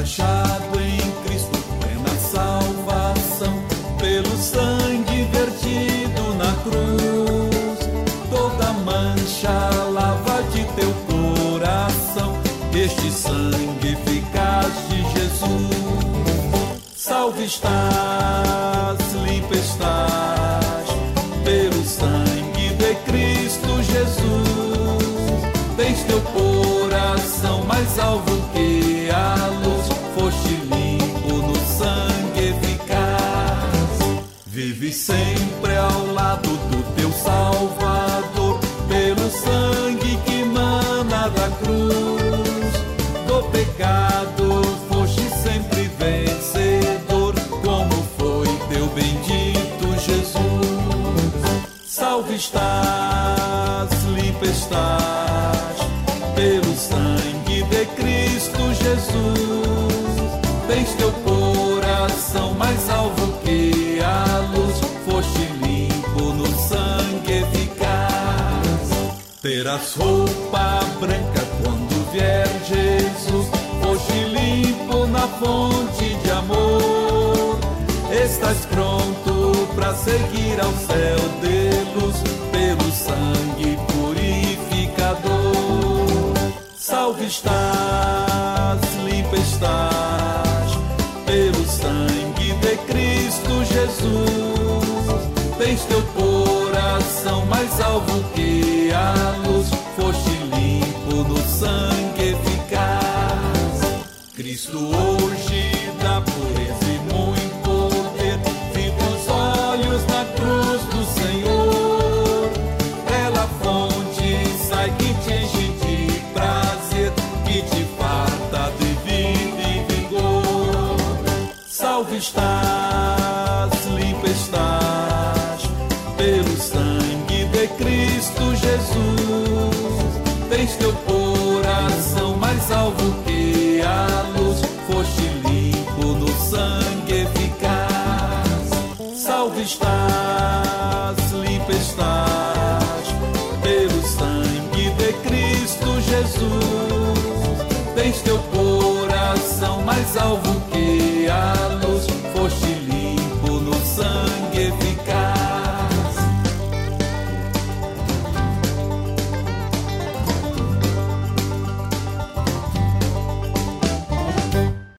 achado em Cristo plena salvação, pelo sangue vertido na cruz. Toda mancha lava de teu coração, este sangue eficaz de Jesus. Salve estás, limpa estás, pelo sangue de Cristo Jesus. Tens teu coração mais alvo que a luz, foste limpo no sangue eficaz. Vive sempre ao lado do teu Salvador, pelo sangue que mana da cruz. Do pecado foste sempre vencedor, como foi teu bendito Jesus. Salve estás, limpa estás, pelo sangue de Cristo Jesus. Tens teu coração mais alvo que a luz, foste limpo no sangue eficaz. Terás roupa branca quando vier Jesus, foste limpo na fonte de amor. Estás pronto para seguir ao céu de luz, pelo sangue purificador. Salve estás, limpa estás, pelo sangue de Cristo Jesus. Tens teu coração mais alvo que a luz, foste limpo no sangue eficaz. Cristo hoje dá pureza e muito poder, fita os olhos na cruz do Senhor. Ela fonte sai que te enche de prazer, que te farta de vida e vigor. Salve estás, limpa estás, pelo sangue de Cristo Jesus. Tens teu coração mais alvo que a luz, foste limpo no sangue eficaz. Salve estás,